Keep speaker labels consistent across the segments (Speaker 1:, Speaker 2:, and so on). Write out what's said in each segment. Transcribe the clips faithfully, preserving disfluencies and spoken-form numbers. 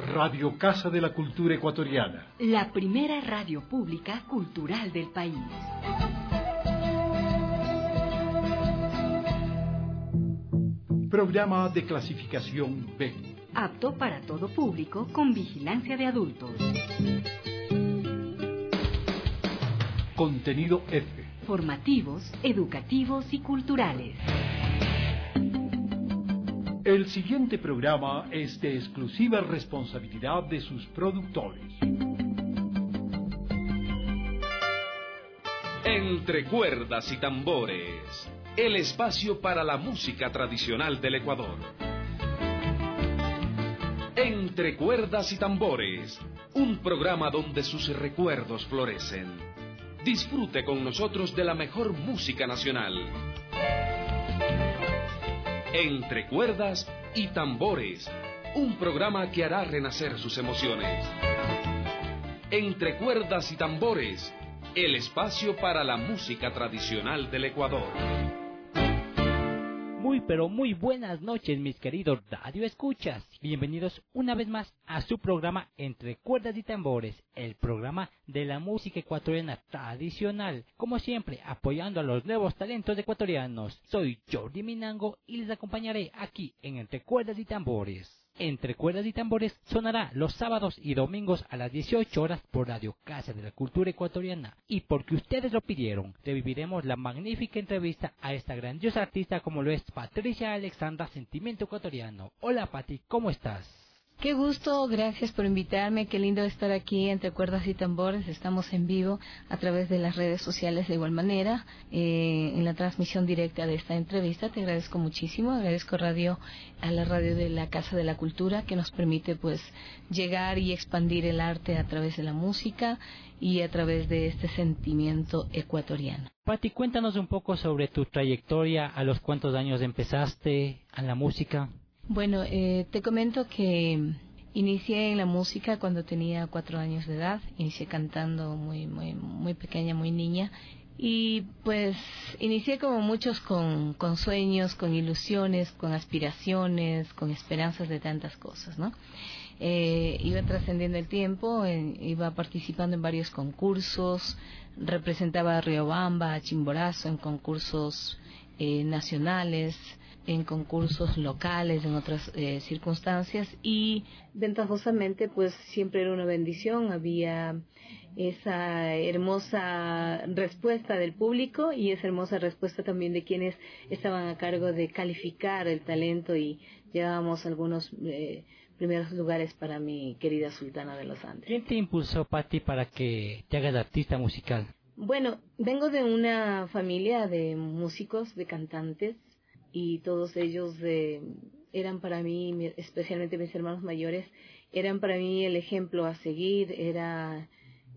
Speaker 1: Radio Casa de la Cultura Ecuatoriana.
Speaker 2: La primera radio pública cultural del país.
Speaker 1: Programa de clasificación B.
Speaker 2: Apto para todo público con vigilancia de adultos.
Speaker 1: Contenido F.
Speaker 2: Formativos, educativos y culturales.
Speaker 1: El siguiente programa es de exclusiva responsabilidad de sus productores.
Speaker 3: Entre cuerdas y tambores, el espacio para la música tradicional del Ecuador. Entre cuerdas y tambores, un programa donde sus recuerdos florecen. Disfrute con nosotros de la mejor música nacional. Entre cuerdas y tambores, un programa que hará renacer sus emociones. Entre cuerdas y tambores, el espacio para la música tradicional del Ecuador.
Speaker 4: Muy pero muy buenas noches, mis queridos radio escuchas. Bienvenidos una vez más a su programa Entre cuerdas y tambores, el programa de la música ecuatoriana tradicional. Como siempre, apoyando a los nuevos talentos ecuatorianos. Soy Jordi Minango y les acompañaré aquí en Entre cuerdas y tambores. Entre cuerdas y tambores sonará los sábados y domingos a las dieciocho horas por Radio Casa de la Cultura Ecuatoriana. Y porque ustedes lo pidieron, reviviremos la magnífica entrevista a esta grandiosa artista como lo es Patricia Alexandra Sentimiento Ecuatoriano. Hola Pati, ¿cómo estás?
Speaker 5: Qué gusto, gracias por invitarme, qué lindo estar aquí entre cuerdas y tambores. Estamos en vivo a través de las redes sociales de igual manera, eh, en la transmisión directa de esta entrevista. Te agradezco muchísimo, agradezco radio a la radio de la Casa de la Cultura que nos permite pues llegar y expandir el arte a través de la música y a través de este sentimiento ecuatoriano.
Speaker 4: Pati, cuéntanos un poco sobre tu trayectoria, a los cuántos años empezaste en la música.
Speaker 5: Bueno, eh, te comento que inicié en la música cuando tenía cuatro años de edad. Inicié cantando muy, muy, muy pequeña, muy niña. Y pues inicié como muchos con, con sueños, con ilusiones, con aspiraciones, con esperanzas de tantas cosas, ¿no? Eh, iba trascendiendo el tiempo, eh, iba participando en varios concursos, representaba a Riobamba, a Chimborazo en concursos eh, nacionales, en concursos locales, en otras eh, circunstancias, y ventajosamente pues siempre era una bendición, había esa hermosa respuesta del público y esa hermosa respuesta también de quienes estaban a cargo de calificar el talento, y llevábamos algunos eh, primeros lugares para mi querida Sultana de los Andes.
Speaker 4: ¿Quién te impulsó, Pati, para que te hagas artista musical?
Speaker 5: Bueno, vengo de una familia de músicos, de cantantes, y todos ellos eh, eran para mí, especialmente mis hermanos mayores, eran para mí el ejemplo a seguir. Era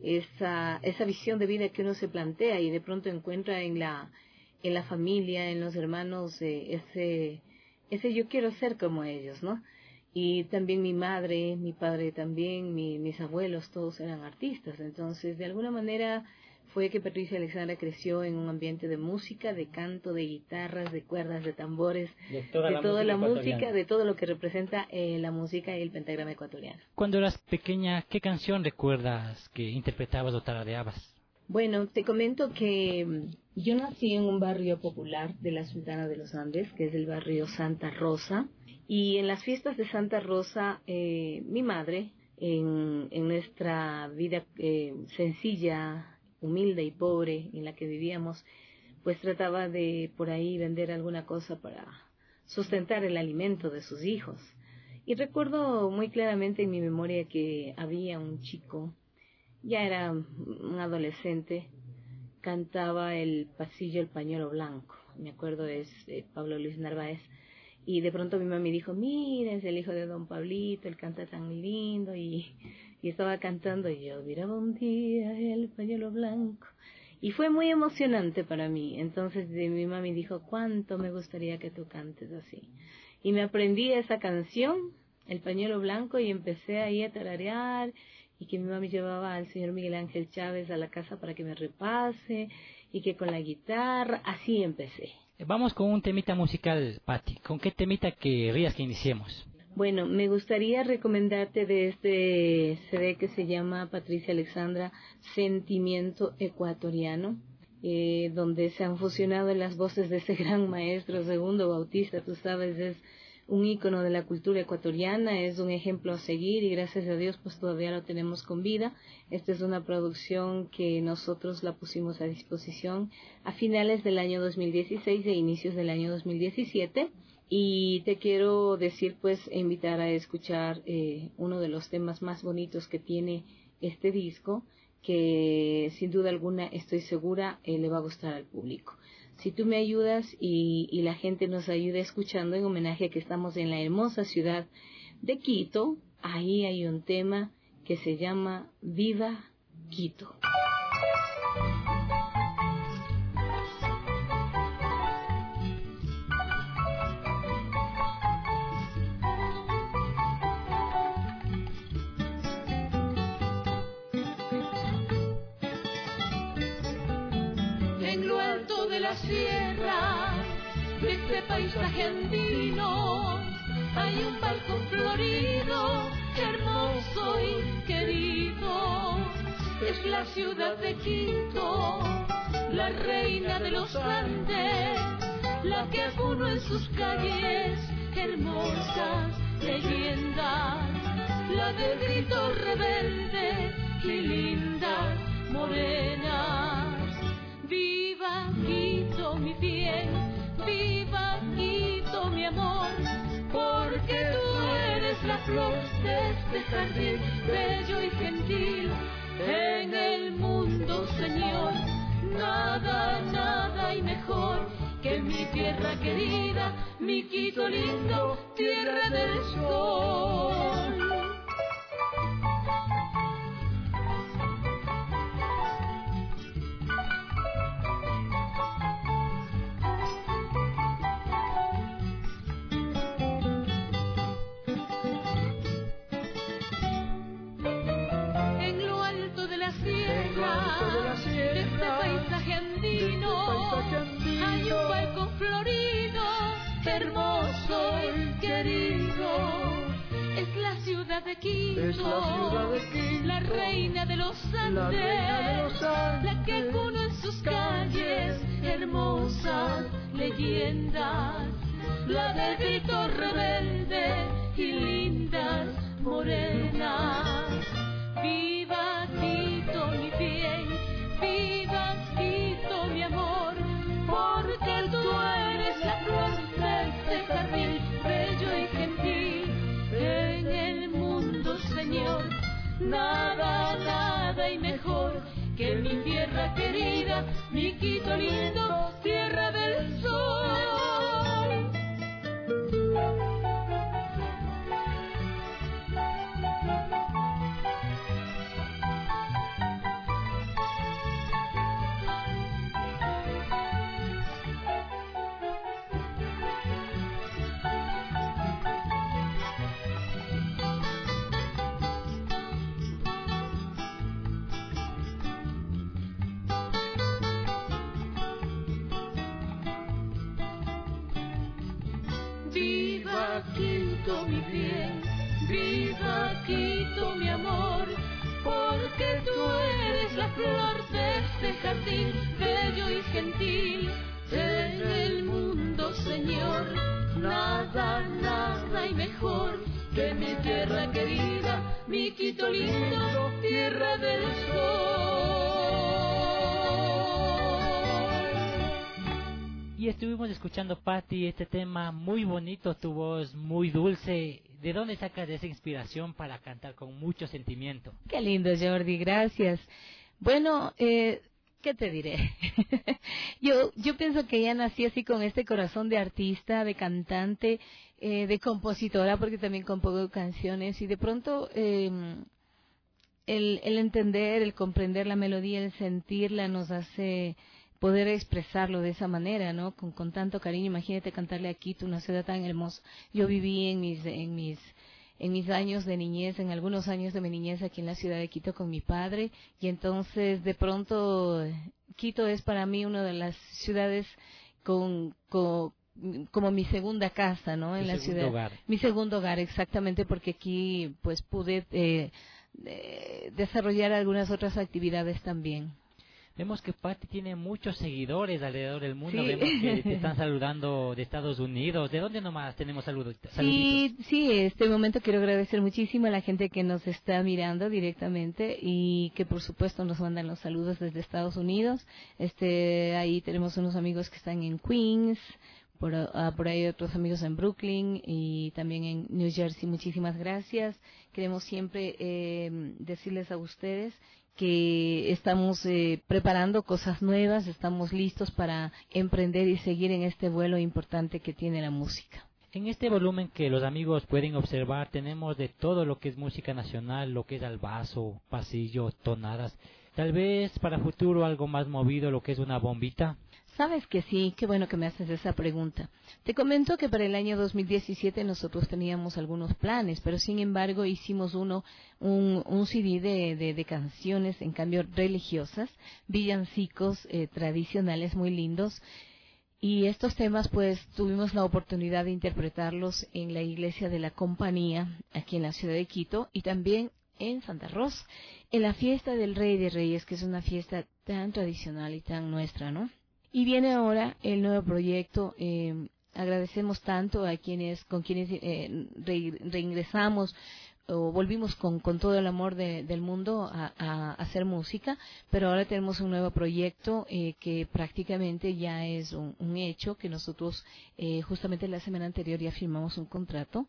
Speaker 5: esa esa visión de vida que uno se plantea y de pronto encuentra en la en la familia, en los hermanos, eh, ese ese yo quiero ser como ellos, ¿no? Y también mi madre, mi padre también, mi, mis abuelos, todos eran artistas. Entonces, de alguna manera fue que Patricia Alexandra creció en un ambiente de música, de canto, de guitarras, de cuerdas, de tambores, de toda de la, toda música, la música, de todo lo que representa eh, la música y el pentagrama ecuatoriano.
Speaker 4: Cuando eras pequeña, ¿qué canción recuerdas que interpretabas o tarareabas?
Speaker 5: Bueno, te comento que yo nací en un barrio popular de la Sultana de los Andes, que es el barrio Santa Rosa, y en las fiestas de Santa Rosa, eh, mi madre, en, en nuestra vida eh, sencilla, humilde y pobre en la que vivíamos, pues trataba de por ahí vender alguna cosa para sustentar el alimento de sus hijos. Y recuerdo muy claramente en mi memoria que había un chico, ya era un adolescente, cantaba el pasillo El Pañuelo Blanco, me acuerdo es eh, Pablo Luis Narváez, y de pronto mi mami dijo, mira, es el hijo de don Pablito, él canta tan lindo, y, y estaba cantando, y yo miraba un día el pañuelo blanco, y fue muy emocionante para mí. Entonces de, mi mami dijo, cuánto me gustaría que tú cantes así, y me aprendí esa canción, El Pañuelo Blanco, y empecé ahí a tararear, y que mi mami llevaba al señor Miguel Ángel Chávez a la casa para que me repase, y que con la guitarra, así empecé.
Speaker 4: Vamos con un temita musical, Pati. ¿Con qué temita querrías que iniciemos?
Speaker 5: Bueno, me gustaría recomendarte de este C D que se llama Patricia Alexandra, Sentimiento Ecuatoriano, eh, donde se han fusionado las voces de ese gran maestro Segundo Bautista. Tú sabes, es un ícono de la cultura ecuatoriana, es un ejemplo a seguir y gracias a Dios pues todavía lo tenemos con vida. Esta es una producción que nosotros la pusimos a disposición a finales del año dos mil dieciséis e inicios del año dos mil diecisiete. Y te quiero decir, pues, e invitar a escuchar eh, uno de los temas más bonitos que tiene este disco, que sin duda alguna estoy segura eh, le va a gustar al público. Si tú me ayudas y, y la gente nos ayuda escuchando, en homenaje a que estamos en la hermosa ciudad de Quito, ahí hay un tema que se llama Viva Quito.
Speaker 6: Sierra, de este paisaje andino, hay un balcón florido, hermoso y querido. Es la ciudad de Quito, la reina de los Andes, la que acuno en sus calles hermosas leyendas, la del grito rebelde y lindas morenas. Viva Quito, mi bien, viva Quito, mi amor, porque tú eres la flor de este jardín bello y gentil. En el mundo, Señor, nada, nada hay mejor que mi tierra querida, mi Quito lindo, tierra del sol. De Quito, es la ciudad de Quito, la reina de los Andes, la, de los Andes, la que cuna en sus calles hermosas leyendas, la del grito rebelde y lindas morenas. Viva Quito, mi bien, viva Quito, mi amor, porque tú eres la flor de este jardín bello y gentil. En el mundo, Señor, nada, nada hay mejor que mi tierra querida, mi Quito lindo, tierra del sol. Quito, mi bien, viva Quito, mi amor, porque tú eres la flor de este jardín bello y gentil. En el mundo, Señor, nada, nada hay mejor que mi tierra querida, mi Quito lindo, tierra del sol.
Speaker 4: Y estuvimos escuchando, Patti, este tema muy bonito, tu voz muy dulce. ¿De dónde sacas esa inspiración para cantar con mucho sentimiento?
Speaker 5: Qué lindo, Jordi, gracias. Bueno, eh, ¿qué te diré? yo, yo pienso que ya nací así con este corazón de artista, de cantante, eh, de compositora, porque también compongo canciones y de pronto eh, el, el entender, el comprender la melodía, el sentirla nos hace poder expresarlo de esa manera, ¿no? Con, con tanto cariño. Imagínate cantarle a Quito, una ciudad tan hermosa. Yo viví en mis, en mis, en mis años de niñez, en algunos años de mi niñez aquí en la ciudad de Quito con mi padre, y entonces de pronto Quito es para mí una de las ciudades con, con como mi segunda casa, ¿no? En
Speaker 4: Mi
Speaker 5: la
Speaker 4: segundo
Speaker 5: ciudad.
Speaker 4: hogar.
Speaker 5: Mi segundo hogar, exactamente, porque aquí pues pude eh, eh, desarrollar algunas otras actividades también.
Speaker 4: Vemos que Patti tiene muchos seguidores alrededor del mundo.
Speaker 5: Sí.
Speaker 4: Vemos que te están saludando de Estados Unidos. ¿De dónde nomás tenemos saludos?
Speaker 5: Sí,
Speaker 4: saluditos?
Speaker 5: sí, este momento quiero agradecer muchísimo a la gente que nos está mirando directamente y que por supuesto nos mandan los saludos desde Estados Unidos. Este, ahí tenemos unos amigos que están en Queens, por, uh, por ahí otros amigos en Brooklyn y también en New Jersey. Muchísimas gracias. Queremos siempre eh, decirles a ustedes que estamos eh, preparando cosas nuevas, estamos listos para emprender y seguir en este vuelo importante que tiene la música.
Speaker 4: En este volumen que los amigos pueden observar, tenemos de todo lo que es música nacional, lo que es albazo, pasillo, tonadas. Tal vez para futuro algo más movido, lo que es una bombita.
Speaker 5: Sabes que sí, qué bueno que me haces esa pregunta. Te comento que para el año dos mil diecisiete nosotros teníamos algunos planes, pero sin embargo hicimos uno, un, un C D de, de, de canciones, en cambio religiosas, villancicos eh, tradicionales muy lindos. Y estos temas, pues, tuvimos la oportunidad de interpretarlos en la iglesia de la Compañía, aquí en la ciudad de Quito, y también en Santa Rosa, en la fiesta del Rey de Reyes, que es una fiesta tan tradicional y tan nuestra, ¿no? Y viene ahora el nuevo proyecto. Eh, agradecemos tanto a quienes, con quienes eh, re, reingresamos o volvimos con, con todo el amor de, del mundo a, a, a hacer música, pero ahora tenemos un nuevo proyecto eh, que prácticamente ya es un, un hecho, que nosotros eh, justamente la semana anterior ya firmamos un contrato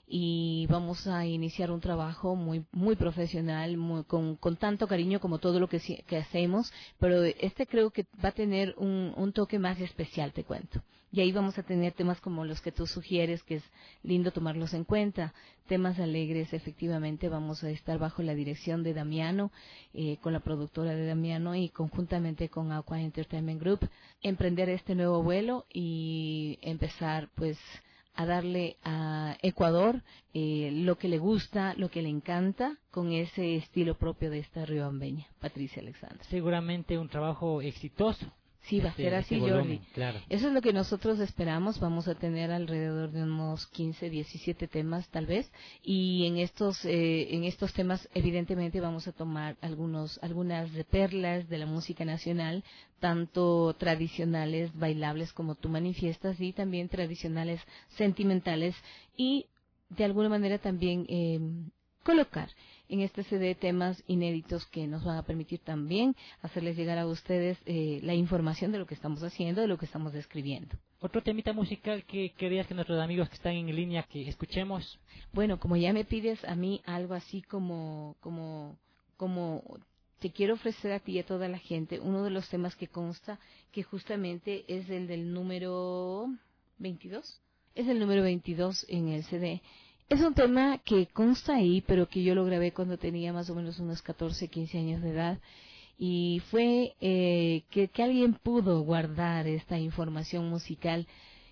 Speaker 5: y vamos a iniciar un trabajo muy muy profesional, muy, con, con tanto cariño como todo lo que, que hacemos, pero este creo que va a tener un, un toque más especial, te cuento. Y ahí vamos a tener temas como los que tú sugieres, que es lindo tomarlos en cuenta, temas alegres. Efectivamente vamos a estar bajo la dirección de Damiano, eh, con la productora de Damiano y conjuntamente con Aqua Entertainment Group, emprender este nuevo vuelo y empezar pues a darle a Ecuador eh, lo que le gusta, lo que le encanta, con ese estilo propio de esta riobambeña. Patricia Alexandra.
Speaker 4: Seguramente un trabajo exitoso.
Speaker 5: Sí, va a
Speaker 4: este,
Speaker 5: ser así,
Speaker 4: este volumen,
Speaker 5: Jordi.
Speaker 4: claro.
Speaker 5: Eso es lo que nosotros esperamos. Vamos a tener alrededor de unos quince, diecisiete temas tal vez. Y en estos eh, en estos temas evidentemente vamos a tomar algunos algunas de perlas de la música nacional, tanto tradicionales, bailables como tú manifiestas, y también tradicionales sentimentales, y de alguna manera también eh, colocar en este C D temas inéditos que nos van a permitir también hacerles llegar a ustedes eh, la información de lo que estamos haciendo, de lo que estamos describiendo.
Speaker 4: Otro temita musical que querías que nuestros amigos que están en línea que escuchemos.
Speaker 5: Bueno, como ya me pides a mí algo así como como como te quiero ofrecer a ti y a toda la gente uno de los temas que consta, que justamente es el del número veintidós. Es el número veintidós en el C D. Es un tema que consta ahí, pero que yo lo grabé cuando tenía más o menos unos catorce, quince años de edad. Y fue eh, que, que alguien pudo guardar esta información musical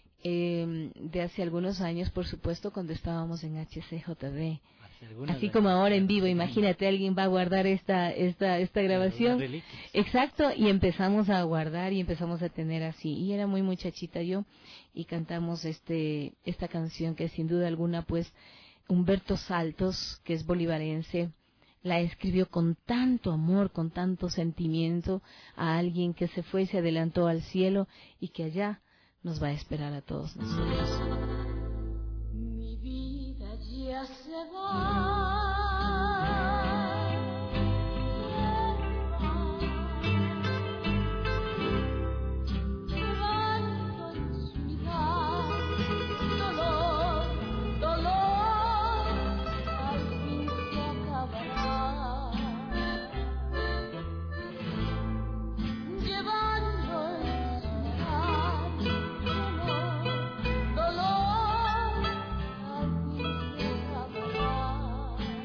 Speaker 5: eh, de hace algunos años, por supuesto, cuando estábamos en H C J B. Así como ahora en vivo, imagínate, alguien va a guardar esta esta esta grabación. Exacto, y empezamos a guardar y empezamos a tener así. Y era muy muchachita yo, y cantamos este esta canción que sin duda alguna, pues, Humberto Saltos, que es bolivarense, la escribió con tanto amor, con tanto sentimiento, a alguien que se fue y se adelantó al cielo y que allá nos va a esperar a todos nosotros.
Speaker 6: Mi vida ya se va. Dolor, al fin se acabará.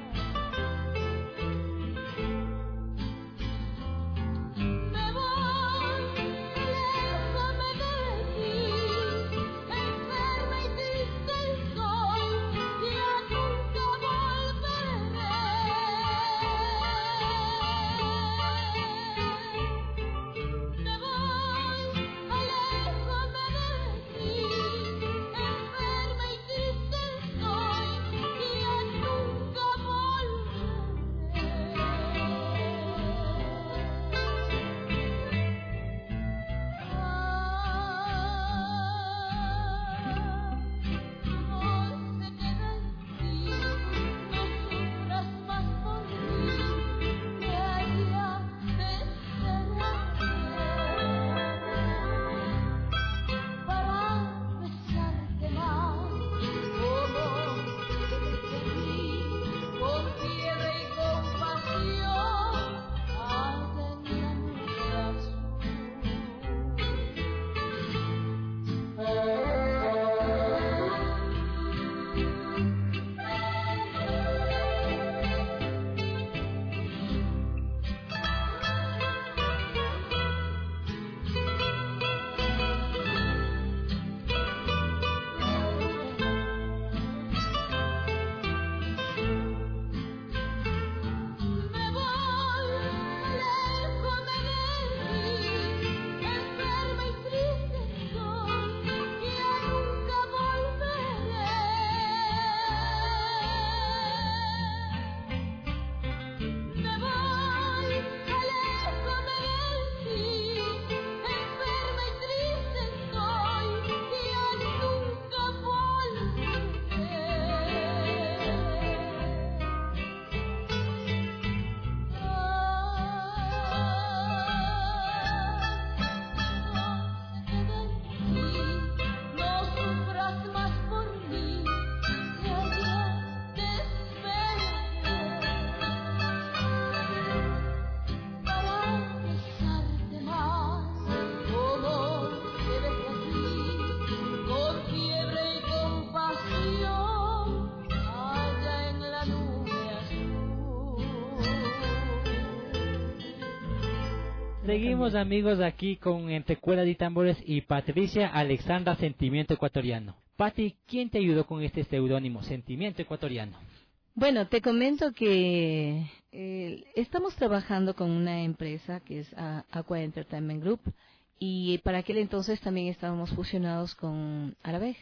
Speaker 4: Seguimos, amigos, aquí con Entre Cuerdas y Tambores y Patricia Alexandra, Sentimiento Ecuatoriano. Pati, ¿quién te ayudó con este seudónimo, Sentimiento Ecuatoriano?
Speaker 5: Bueno, te comento que eh, estamos trabajando con una empresa que es uh, Aqua Entertainment Group, y para aquel entonces también estábamos fusionados con Arabej.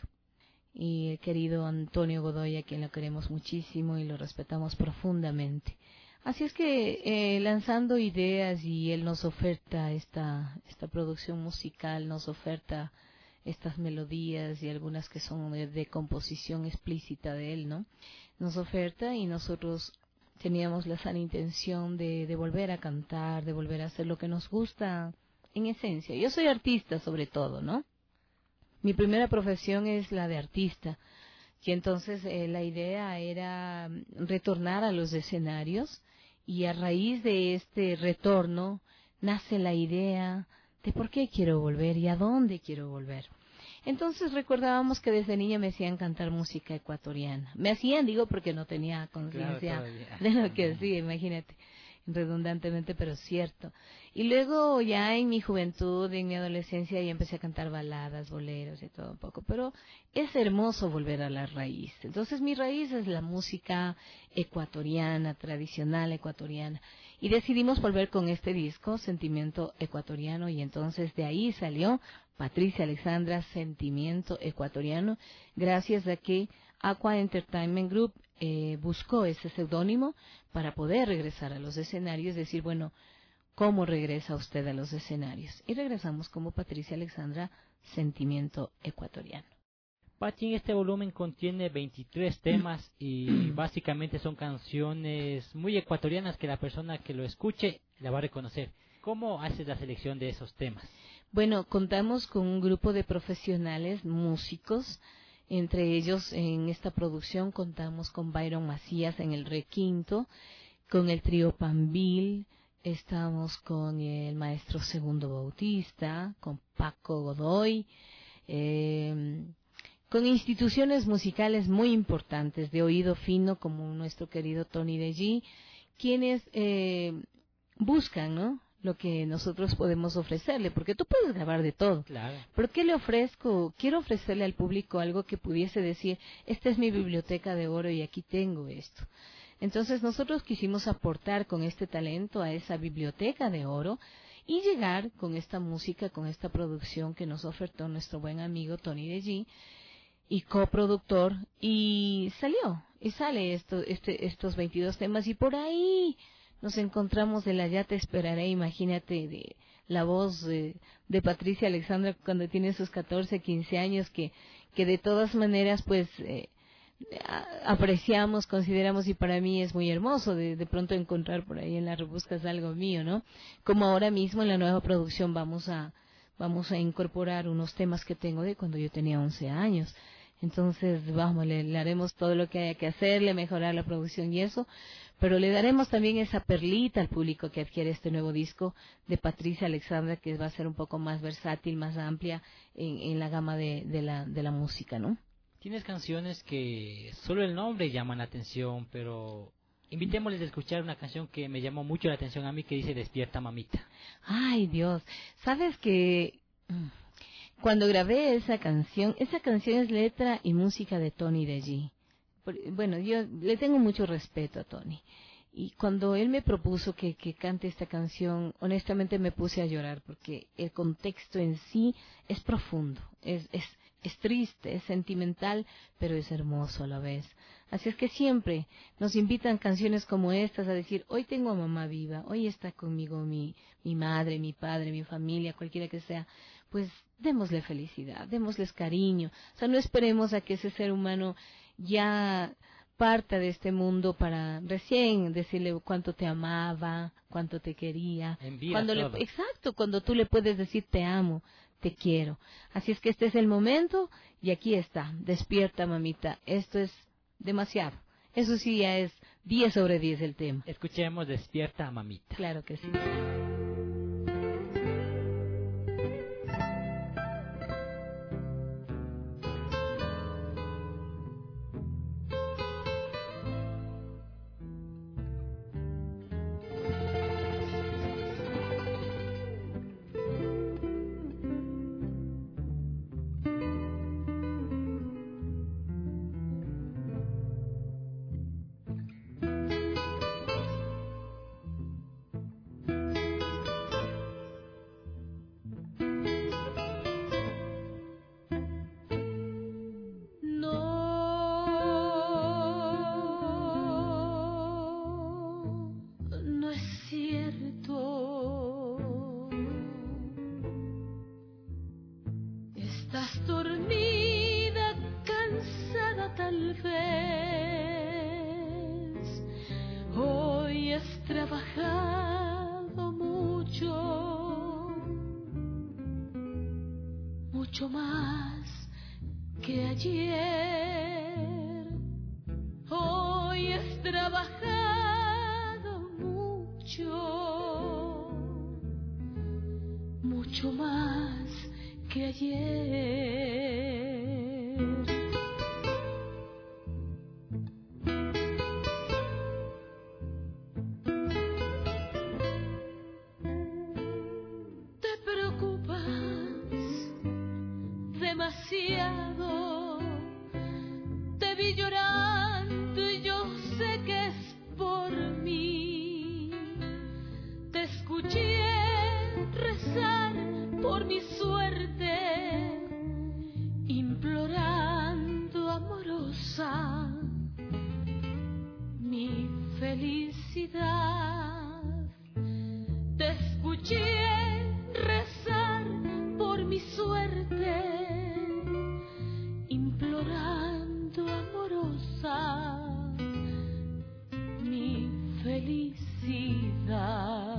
Speaker 5: Y el querido Antonio Godoy, a quien lo queremos muchísimo y lo respetamos profundamente. Así es que eh, lanzando ideas, y él nos oferta esta, esta producción musical, nos oferta estas melodías y algunas que son de, de composición explícita de él, ¿no? Nos oferta, y nosotros teníamos la sana intención de, de volver a cantar, de volver a hacer lo que nos gusta en esencia. Yo soy artista sobre todo, ¿no? Mi primera profesión es la de artista, y entonces eh, la idea era retornar a los escenarios, y a raíz de este retorno nace la idea de por qué quiero volver y a dónde quiero volver. Entonces recordábamos que desde niña me hacían cantar música ecuatoriana. Me hacían, digo, porque no tenía conciencia claro, de lo que hacía, imagínate, redundantemente, pero cierto. Y luego ya en mi juventud, en mi adolescencia, ya empecé a cantar baladas, boleros y todo un poco. Pero es hermoso volver a la raíz. Entonces mi raíz es la música ecuatoriana, tradicional ecuatoriana. Y decidimos volver con este disco, Sentimiento Ecuatoriano, y entonces de ahí salió Patricia Alexandra, Sentimiento Ecuatoriano, gracias a que Aqua Entertainment Group eh, buscó ese seudónimo para poder regresar a los escenarios, decir, bueno, ¿cómo regresa usted a los escenarios? Y regresamos como Patricia Alexandra, Sentimiento Ecuatoriano.
Speaker 4: Pati, este volumen contiene veintitrés temas y básicamente son canciones muy ecuatorianas que la persona que lo escuche la va a reconocer. ¿Cómo haces la selección de esos temas?
Speaker 5: Bueno, contamos con un grupo de profesionales, músicos. Entre ellos, en esta producción, contamos con Byron Macías en el requinto, con el trío Pambil, estamos con el maestro Segundo Bautista, con Paco Godoy, eh, con instituciones musicales muy importantes de oído fino, como nuestro querido Tony de G, quienes eh, buscan, ¿no?, lo que nosotros podemos ofrecerle, porque tú puedes grabar de todo.
Speaker 4: Claro.
Speaker 5: ¿Pero qué le ofrezco? Quiero ofrecerle al público algo que pudiese decir, esta es mi biblioteca de oro y aquí tengo esto. Entonces nosotros quisimos aportar con este talento a esa biblioteca de oro y llegar con esta música, con esta producción que nos ofertó nuestro buen amigo Tony de G, y coproductor, y salió, y sale esto, este, estos veintidós temas, y por ahí nos encontramos de la Ya te esperaré, imagínate, de la voz de, de Patricia Alexandra cuando tiene sus catorce, quince años, que, que de todas maneras pues eh, apreciamos, consideramos, y para mí es muy hermoso de, de pronto encontrar por ahí en las rebuscas algo mío, ¿no? Como ahora mismo en la nueva producción vamos a, vamos a incorporar unos temas que tengo de cuando yo tenía once años. Entonces, vamos, le, le haremos todo lo que haya que hacerle, mejorar la producción y eso, pero le daremos también esa perlita al público que adquiere este nuevo disco de Patricia Alexandra, que va a ser un poco más versátil, más amplia en, en la gama de, de, la, de la música, ¿no?
Speaker 4: Tienes canciones que solo el nombre llama la atención, pero invitémosles a escuchar una canción que me llamó mucho la atención a mí, que dice Despierta Mamita.
Speaker 5: Ay, Dios, ¿sabes que cuando grabé esa canción, esa canción es letra y música de Tony de G? Bueno, yo le tengo mucho respeto a Tony. Y cuando él me propuso que, que cante esta canción, honestamente me puse a llorar, porque el contexto en sí es profundo, es, es, es triste, es sentimental, pero es hermoso a la vez. Así es que siempre nos invitan canciones como estas a decir, hoy tengo a mamá viva, hoy está conmigo mi, mi madre, mi padre, mi familia, cualquiera que sea, pues démosle felicidad, démosles cariño. O sea, no esperemos a que ese ser humano ya parta de este mundo para recién decirle cuánto te amaba, cuánto te quería. Cuando le, exacto, cuando tú le puedes decir te amo, te quiero. Así es que este es el momento y aquí está, despierta mamita. Esto es demasiado. Eso sí ya es diez sobre diez el tema.
Speaker 4: Escuchemos Despierta Mamita.
Speaker 5: Claro que sí.
Speaker 6: mucho más que ayer. Hoy has trabajado mucho, mucho más que ayer. Demasiado, te vi llorando y yo sé que es por mí. Te escuché rezar por mi suerte, implorando amorosa mi felicidad. Te escuché rezar por mi suerte, implorando amorosa mi felicidad.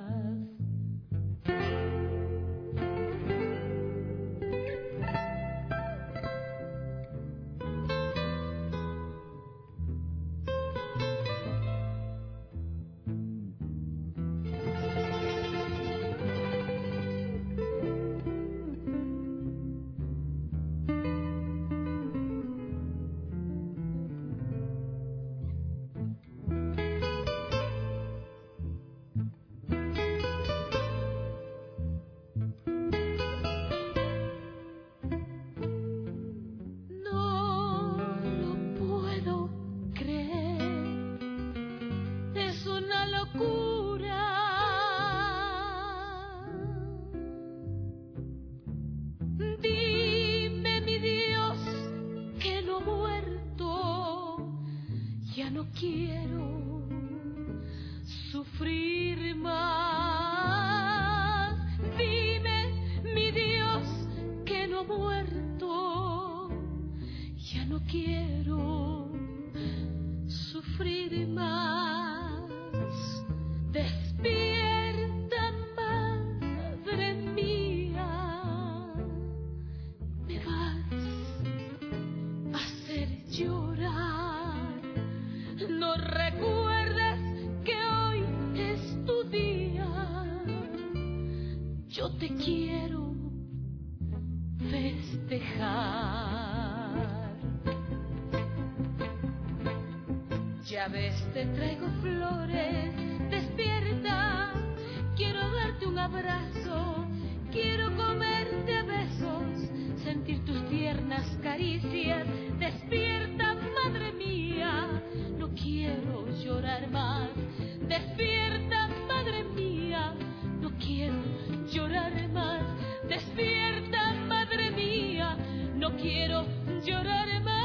Speaker 6: Ya ves, te traigo flores, despierta, quiero darte un abrazo, quiero comerte a besos, sentir tus tiernas caricias, despierta, madre mía, no quiero llorar más, despierta, madre mía, no quiero llorar más, despierta, madre mía, no quiero llorar más.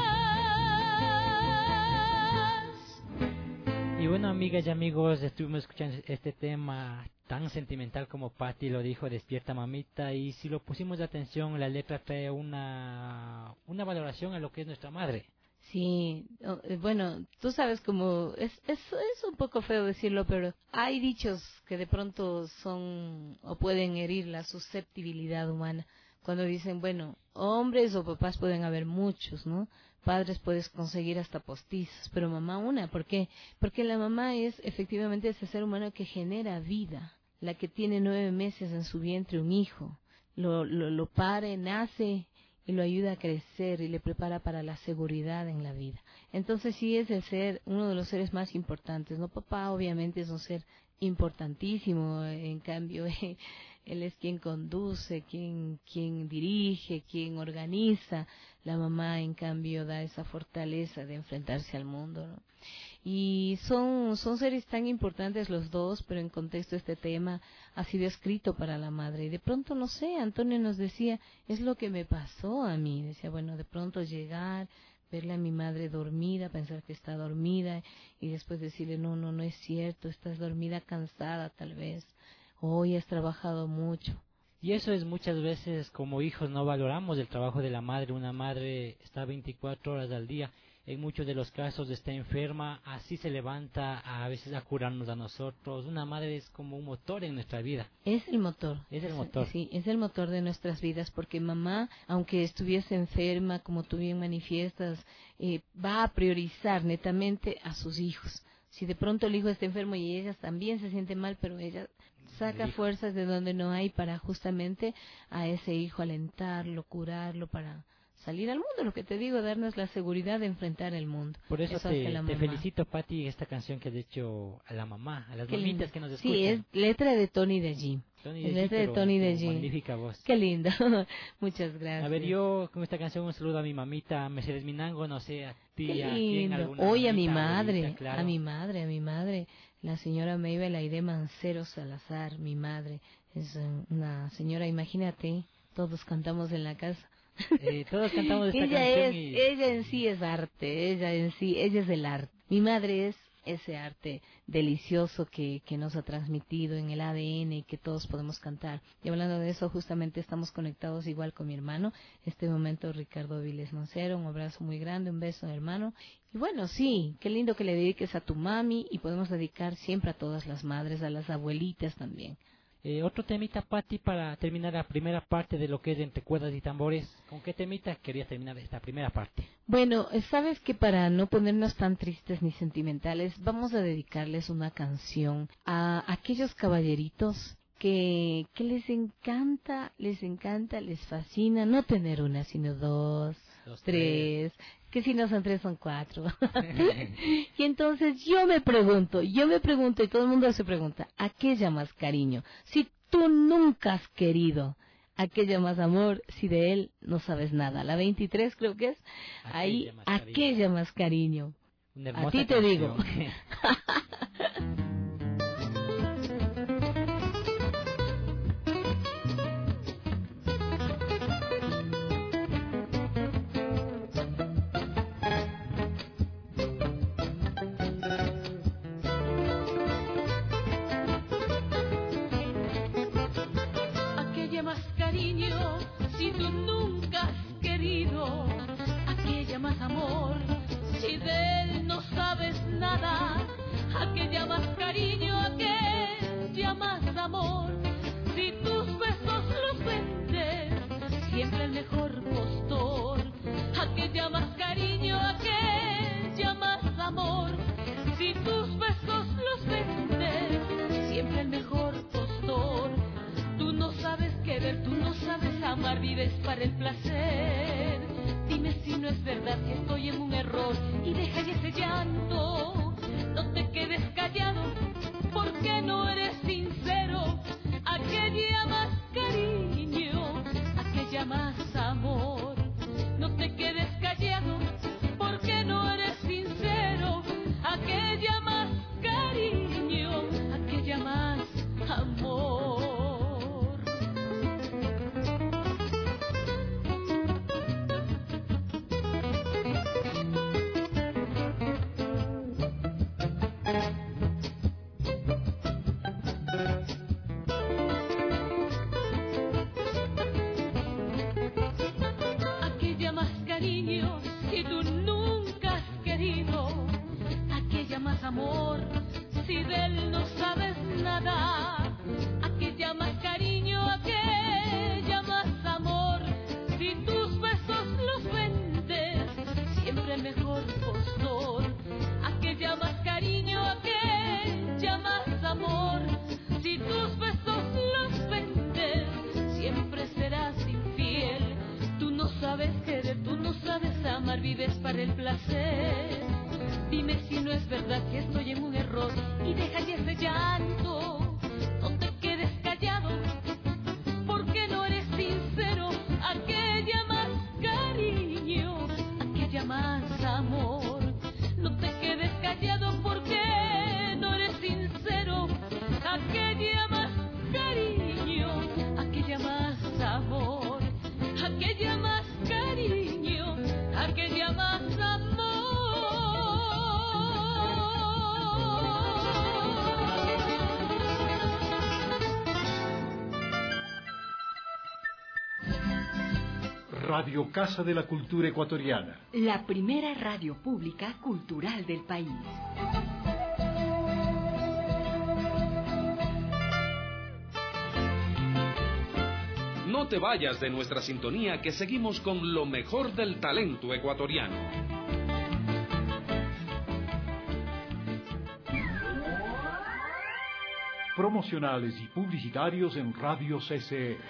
Speaker 4: Y bueno, amigas y amigos, estuvimos escuchando este tema tan sentimental como Patti lo dijo, Despierta Mamita, y si lo pusimos de atención, la letra trae una, una valoración a lo que es nuestra madre.
Speaker 5: Sí, bueno, tú sabes como, es, es, es un poco feo decirlo, pero hay dichos que de pronto son o pueden herir la susceptibilidad humana. Cuando dicen, bueno, hombres o papás pueden haber muchos, ¿no? Padres puedes conseguir hasta postizos, pero mamá una. ¿Por qué? Porque la mamá es efectivamente ese ser humano que genera vida, la que tiene nueve meses en su vientre un hijo, lo, lo, lo pare, nace y lo ayuda a crecer y le prepara para la seguridad en la vida. Entonces sí es el ser, uno de los seres más importantes, ¿no? Papá obviamente es un ser importantísimo, en cambio él es quien conduce, quien, quien dirige, quien organiza. La mamá en cambio da esa fortaleza de enfrentarse al mundo, ¿no? Y son, son seres tan importantes los dos, pero en contexto este tema ha sido escrito para la madre. Y de pronto, no sé, Antonio nos decía, es lo que me pasó a mí. Decía, bueno, de pronto llegar, verle a mi madre dormida, pensar que está dormida, y después decirle, no, no, no es cierto, estás dormida, cansada tal vez, hoy has trabajado mucho.
Speaker 4: Y eso es muchas veces como hijos no valoramos el trabajo de la madre. Una madre está veinticuatro horas al día. en muchos de los casos está enferma, así se levanta a veces a curarnos a nosotros. Una madre es como un motor en nuestra vida.
Speaker 5: Es el motor.
Speaker 4: Es el motor.
Speaker 5: Sí, es el motor de nuestras vidas, porque mamá, aunque estuviese enferma, como tú bien manifiestas, eh, va a priorizar netamente a sus hijos. Si de pronto el hijo está enfermo y ella también se siente mal, pero ella saca fuerzas de donde no hay para justamente a ese hijo alentarlo, curarlo, para salir al mundo, lo que te digo, darnos la seguridad de enfrentar el mundo.
Speaker 4: Por eso,
Speaker 5: eso
Speaker 4: te, te felicito, Pati, esta canción que has hecho a la mamá, a las Qué mamitas lindo. Que nos escuchan.
Speaker 5: Sí, es letra de Tony de G.
Speaker 4: Tony
Speaker 5: es
Speaker 4: de
Speaker 5: letra
Speaker 4: G,
Speaker 5: de Tony de G.
Speaker 4: Magnífica voz.
Speaker 5: Qué lindo. Muchas gracias.
Speaker 4: A ver, yo con esta canción un saludo a mi mamita, a Mercedes Minango, no sé, a ti,
Speaker 5: Qué
Speaker 4: a quién,
Speaker 5: lindo. Hoy a mi madre,
Speaker 4: abuelita, claro.
Speaker 5: a mi madre, a mi madre, la señora Maybel Aide Mancero Salazar, mi madre. Es una señora, imagínate, todos cantamos en la casa.
Speaker 4: Eh, todos cantamos esta
Speaker 5: ella
Speaker 4: canción
Speaker 5: es,
Speaker 4: y...
Speaker 5: ella en sí es arte, ella en sí, ella es el arte. Mi madre es ese arte delicioso que, que nos ha transmitido en el A D N y que todos podemos cantar. Y hablando de eso, justamente estamos conectados igual con mi hermano, este momento Ricardo Viles Mancero, un abrazo muy grande, un beso hermano. Y bueno, sí, qué lindo que le dediques a tu mami y podemos dedicar siempre a todas las madres, a las abuelitas también.
Speaker 4: Eh, otro temita, Pati, para terminar la primera parte de lo que es Entre Cuerdas y Tambores. ¿Con qué temita querías terminar esta primera parte?
Speaker 5: Bueno, sabes que para no ponernos tan tristes ni sentimentales, vamos a dedicarles una canción a aquellos caballeritos que, que les encanta, les encanta, les fascina no tener una, sino dos, dos tres, tres, que si no son tres son cuatro. Y entonces yo me pregunto, yo me pregunto y todo el mundo se pregunta, ¿a qué llamas cariño? Si tú nunca has querido, ¿a qué llamas amor si de él no sabes nada? La veintitrés creo que es, ¿A ahí, ¿a qué llamas cariño? A ti te canción. Digo.
Speaker 6: Si tú nunca has querido, ¿a qué llamas amor? Si de él no sabes nada, ¿a qué llamas cariño? ¿A qué llamas amor? Si tus besos los vendes, siempre el mejor postor. ¿A qué llamas cariño? ¿A qué llamas amor? Si tus besos los vendes, siempre el mejor postor. Tú no sabes querer, tú no sabes amar, vives para el placer. Dime si no es verdad que estoy en un error y deja ya ese llanto. No te quedes callado porque no eres sincero. ¿A qué llamas cariño? ¿A qué llamas amor? No te quedes callado porque no eres sincero. ¿A qué llamas cariño? ¿A qué llamas amor? Si tú nunca has querido, ¿a qué llamas amor? Si de él no sabes nada, ¿a qué llamas cariño? ¿A qué llamas amor? Si tus besos los vendes, siempre mejor postor. ¿A qué llamas cariño? ¿A qué llamas amor? Si tus besos los vendes, siempre serás infiel. Tú no sabes querer, tú no sabes amar, vives para el placer. Dime si no es verdad que estoy en un error y deja ya ese llanto. No te quedes callado porque no eres sincero. ¿A qué llamas cariño? ¿A qué llamas amor? No te quedes callado porque no eres sincero. ¿A qué llamas cariño? ¿A qué llamas amor? ¿A qué llamas cariño? ¿A qué llamas amor?
Speaker 1: Radio Casa de la Cultura Ecuatoriana.
Speaker 2: La primera radio pública cultural del país.
Speaker 3: No te vayas de nuestra sintonía, que seguimos con lo mejor del talento ecuatoriano.
Speaker 1: Promocionales y publicitarios en Radio C C E.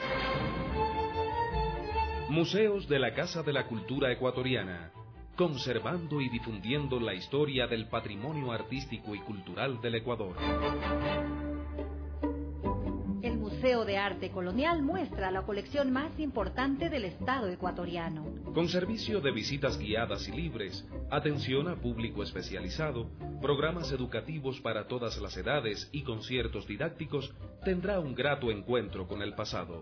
Speaker 3: Museos de la Casa de la Cultura Ecuatoriana, conservando y difundiendo la historia del patrimonio artístico y cultural del Ecuador.
Speaker 7: El Museo de Arte Colonial muestra la colección más importante del Estado ecuatoriano.
Speaker 3: Con servicio de visitas guiadas y libres, atención a público especializado, programas educativos para todas las edades y conciertos didácticos, tendrá un grato encuentro con el pasado.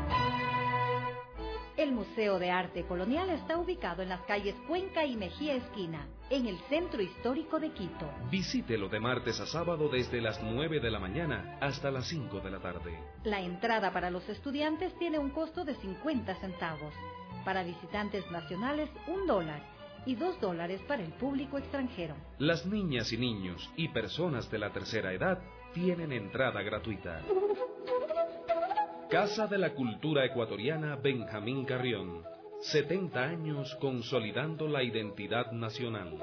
Speaker 7: El Museo de Arte Colonial está ubicado en las calles Cuenca y Mejía Esquina, en el centro histórico de Quito.
Speaker 3: Visítelo de martes a sábado desde las nueve de la mañana hasta las cinco de la tarde.
Speaker 7: La entrada para los estudiantes tiene un costo de cincuenta centavos. Para visitantes nacionales, un dólar. Y dos dólares para el público extranjero.
Speaker 3: Las niñas y niños y personas de la tercera edad tienen entrada gratuita. Casa de la Cultura Ecuatoriana Benjamín Carrión. setenta años consolidando la identidad nacional.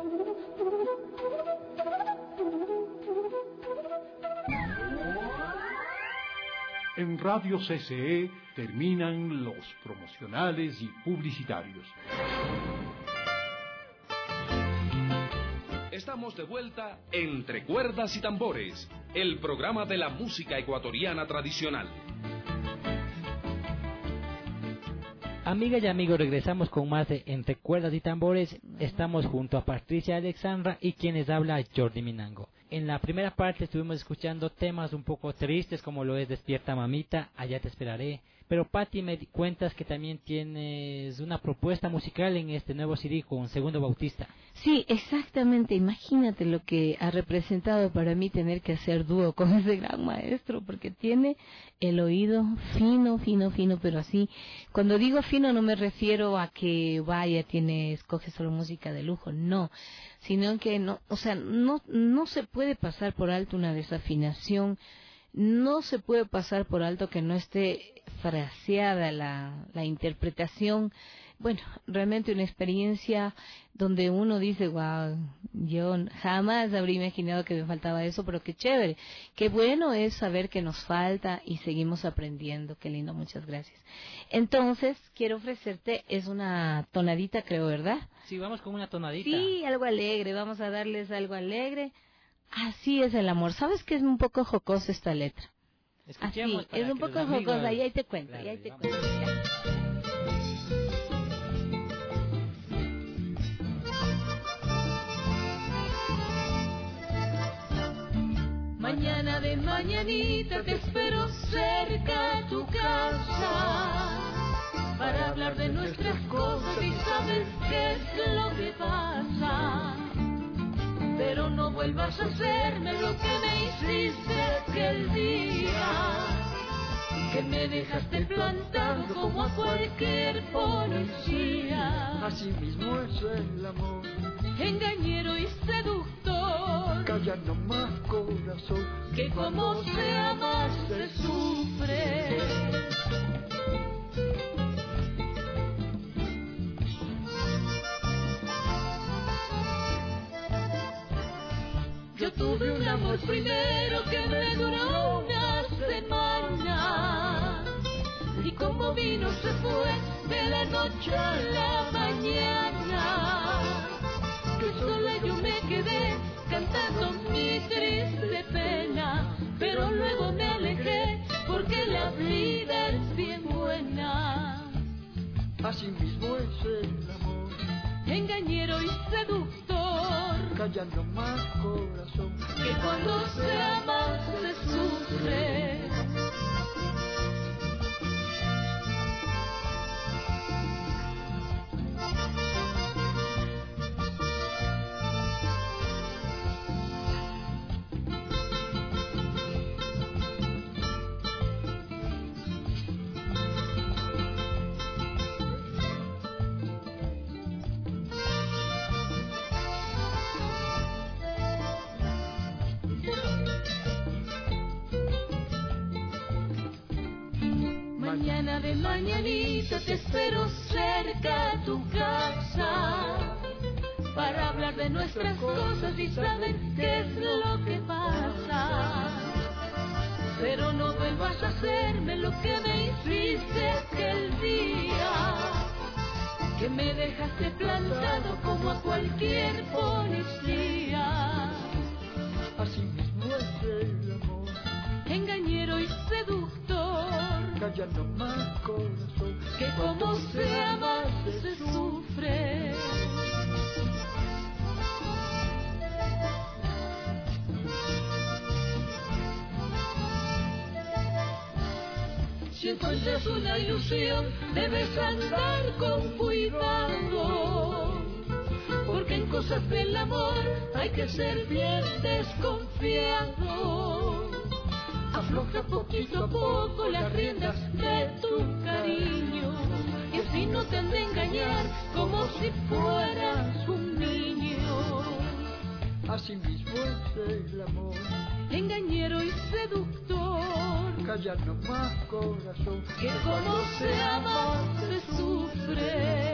Speaker 1: En Radio C C E terminan los promocionales y publicitarios.
Speaker 3: Estamos de vuelta Entre Cuerdas y Tambores, el programa de la música ecuatoriana tradicional.
Speaker 4: Amigas y amigos, regresamos con más de Entre Cuerdas y Tambores. Estamos junto a Patricia Alexandra y quienes habla Jordi Minango. En la primera parte estuvimos escuchando temas un poco tristes como lo es Despierta Mamita, Allá te esperaré. Pero Patti, me cuentas que también tienes una propuesta musical en este nuevo C D con Segundo Bautista.
Speaker 5: Sí, exactamente. Imagínate lo que ha representado para mí tener que hacer dúo con ese gran maestro, porque tiene el oído fino, fino, fino, pero así. Cuando digo fino no me refiero a que vaya, tiene, escoge solo música de lujo, no. Sino que no, o sea, no, no se puede pasar por alto una desafinación. No se puede pasar por alto que no esté fraseada la, la interpretación. Bueno, realmente una experiencia donde uno dice, wow, yo jamás habría imaginado que me faltaba eso, pero qué chévere. Qué bueno es saber que nos falta y seguimos aprendiendo. Qué lindo, muchas gracias. Entonces, quiero ofrecerte, es una tonadita, creo, ¿verdad?
Speaker 4: Sí, vamos con una tonadita.
Speaker 5: Sí, algo alegre, vamos a darles algo alegre. Así es el amor. ¿Sabes que es un poco jocosa esta letra? Así, es un poco amigos... jocosa, y ahí te cuento, claro, y ahí te vamos. cuento.
Speaker 6: Mañana de mañanita te espero cerca de tu casa para hablar de nuestras cosas y sabes qué es lo que pasa. Pero no vuelvas a hacerme lo que me hiciste aquel día, que me dejaste plantado como a cualquier policía.
Speaker 8: Así mismo es el amor,
Speaker 6: engañero y seductor,
Speaker 8: calla nomás corazón,
Speaker 6: que como se ama se sufre. Yo tuve un amor primero que me duró una semana, y como vino se fue de la noche a la mañana, que sola yo me quedé cantando mi triste pena, pero luego me alejé porque la vida es bien buena.
Speaker 8: Así mismo es el amor,
Speaker 6: engañero y seductor,
Speaker 8: calla nomás corazón,
Speaker 6: que cuando se ama se sufre. Mañana de mañanita te espero cerca a tu casa para hablar de nuestras cosas y saber qué es lo que pasa. Pero no vuelvas a hacerme lo que me hiciste aquel día, que me dejaste plantado como a cualquier policía.
Speaker 8: Así mismo es el amor,
Speaker 6: engañero y seductor,
Speaker 8: calla nomás corazón,
Speaker 6: que como se ama se sufre. Si encuentras una ilusión, debes andar con cuidado, porque en cosas del amor hay que ser bien desconfiado. Afloja poquito a poco las riendas de tu cariño, y así no te han de engañar como si fueras un niño.
Speaker 8: así mismo es el amor,
Speaker 6: engañero y seductor,
Speaker 8: calla nomás corazón,
Speaker 6: que como se ama se sufre.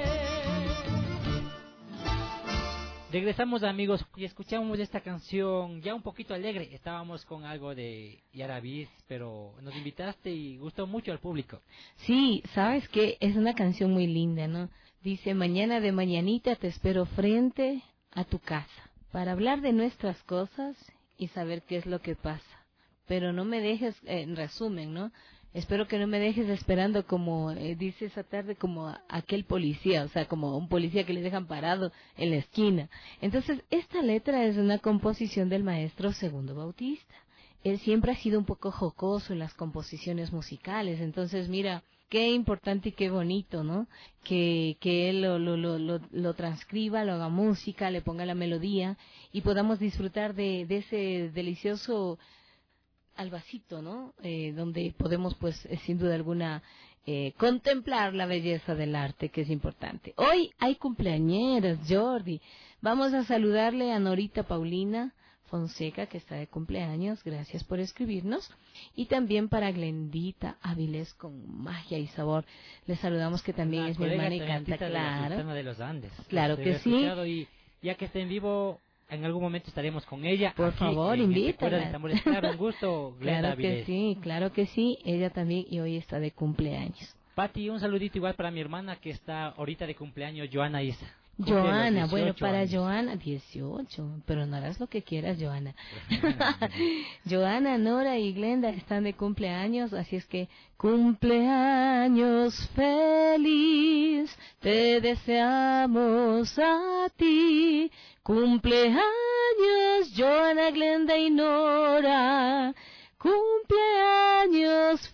Speaker 4: Regresamos, amigos, y escuchamos esta canción ya un poquito alegre. Estábamos con algo de Yarabís, pero nos invitaste y gustó mucho al público.
Speaker 5: Sí, ¿sabes qué? Es una canción muy linda, ¿no? Dice, mañana de mañanita te espero frente a tu casa para hablar de nuestras cosas y saber qué es lo que pasa. Pero no me dejes, eh, en resumen, ¿no? Espero que no me dejes esperando como, eh, dice esa tarde, como a, aquel policía, o sea, como un policía que le dejan parado en la esquina. Entonces, esta letra es una composición del maestro Segundo Bautista. Él siempre ha sido un poco jocoso en las composiciones musicales, entonces mira, qué importante y qué bonito, ¿no? Que, que él lo, lo, lo, lo, lo transcriba, lo haga música, le ponga la melodía y podamos disfrutar de, de ese delicioso albacito, ¿no? Eh, donde podemos, pues, eh, sin duda alguna, eh, contemplar la belleza del arte, que es importante. Hoy hay cumpleañeras, Jordi. Vamos a saludarle a Norita Paulina Fonseca, que está de cumpleaños, gracias por escribirnos, y también para Glendita Avilés con magia y sabor. Le saludamos, que también
Speaker 4: Una
Speaker 5: es mi hermana y canta,
Speaker 4: de
Speaker 5: claro.
Speaker 4: la de los Andes.
Speaker 5: Claro que sí.
Speaker 4: Y ya que está en vivo, en algún momento estaremos con ella.
Speaker 5: Por
Speaker 4: aquí,
Speaker 5: favor, invítala.
Speaker 4: Claro, un gusto, Glenda
Speaker 5: Claro
Speaker 4: Avilés.
Speaker 5: que sí, claro que sí, ella también, y hoy está de cumpleaños.
Speaker 4: Pati, un saludito igual para mi hermana que está ahorita de cumpleaños, Joana Isa.
Speaker 5: Joana, bueno, para
Speaker 4: años.
Speaker 5: Joana, dieciocho, pero no harás lo que quieras, Joana. Joana, Nora y Glenda están de cumpleaños, así es que cumpleaños feliz, te deseamos a ti. Cumpleaños, Joana, Glenda y Nora, cumpleaños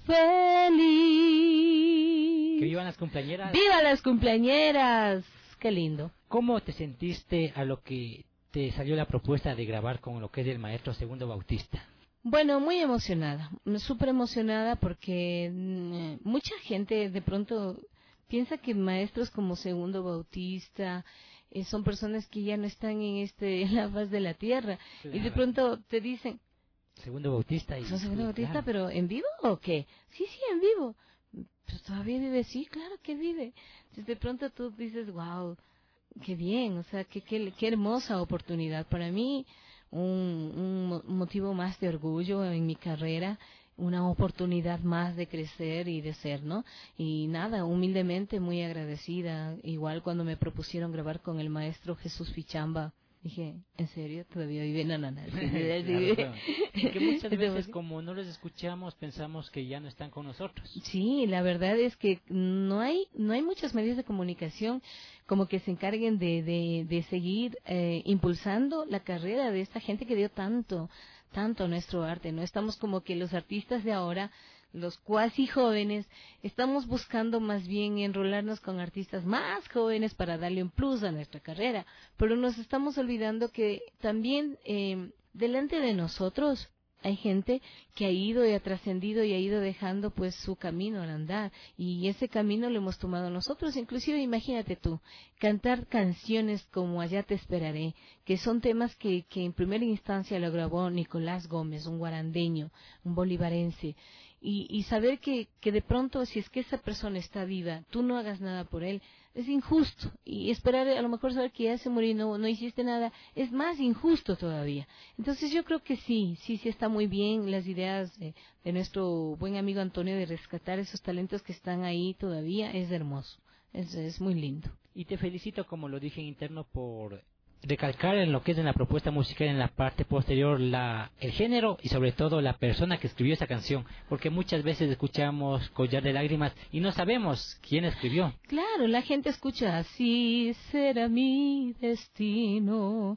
Speaker 5: feliz.
Speaker 4: Que vivan las cumpleañeras.
Speaker 5: ¡Viva las cumpleañeras! Qué lindo.
Speaker 4: ¿Cómo te sentiste a lo que te salió la propuesta de grabar con lo que es el maestro Segundo Bautista?
Speaker 5: Bueno, muy emocionada, súper emocionada porque mm, mucha gente de pronto piensa que maestros como Segundo Bautista eh, son personas que ya no están en este en la faz de la tierra. Claro. Y de pronto te dicen,
Speaker 4: Segundo Bautista. Y,
Speaker 5: ¿son Segundo
Speaker 4: sí,
Speaker 5: Bautista,
Speaker 4: claro.
Speaker 5: pero en vivo o qué? Sí, sí, en vivo. Pues todavía vive, sí, claro que vive. Entonces de pronto tú dices, wow, qué bien, o sea, qué, qué, qué hermosa oportunidad. Para mí, un, un motivo más de orgullo en mi carrera, una oportunidad más de crecer y de ser, ¿no? Y nada, humildemente muy agradecida. Igual cuando me propusieron grabar con el maestro Jesús Fichamba, dije, ¿en serio? ¿Todavía vive? No, no, no. Sí, sí, sí.
Speaker 4: Claro, claro. Que muchas veces, como no los escuchamos, pensamos que ya no están con nosotros.
Speaker 5: Sí, la verdad es que no hay no hay muchos medios de comunicación como que se encarguen de, de, de seguir eh, impulsando la carrera de esta gente que dio tanto, tanto a nuestro arte, ¿no? Estamos como que los artistas de ahora, los cuasi jóvenes, estamos buscando más bien enrolarnos con artistas más jóvenes para darle un plus a nuestra carrera, pero nos estamos olvidando que también eh, delante de nosotros hay gente que ha ido y ha trascendido y ha ido dejando pues su camino al andar, y ese camino lo hemos tomado nosotros. Inclusive imagínate tú, cantar canciones como Allá te esperaré, que son temas que, que en primera instancia lo grabó Nicolás Gómez, un guarandeño, un bolivarense, y, y saber que, que de pronto si es que esa persona está viva, tú no hagas nada por él, es injusto. Y esperar a lo mejor saber que ya se murió y no, no hiciste nada, es más injusto todavía. Entonces yo creo que sí, sí, sí está muy bien las ideas de, de nuestro buen amigo Antonio de rescatar esos talentos que están ahí todavía, es hermoso, es, es muy lindo.
Speaker 4: Y te felicito, como lo dije en interno, por recalcar en lo que es en la propuesta musical, en la parte posterior, la el género y sobre todo la persona que escribió esa canción, porque muchas veces escuchamos Collar de Lágrimas y no sabemos quién escribió.
Speaker 5: Claro, la gente escucha, así será mi destino,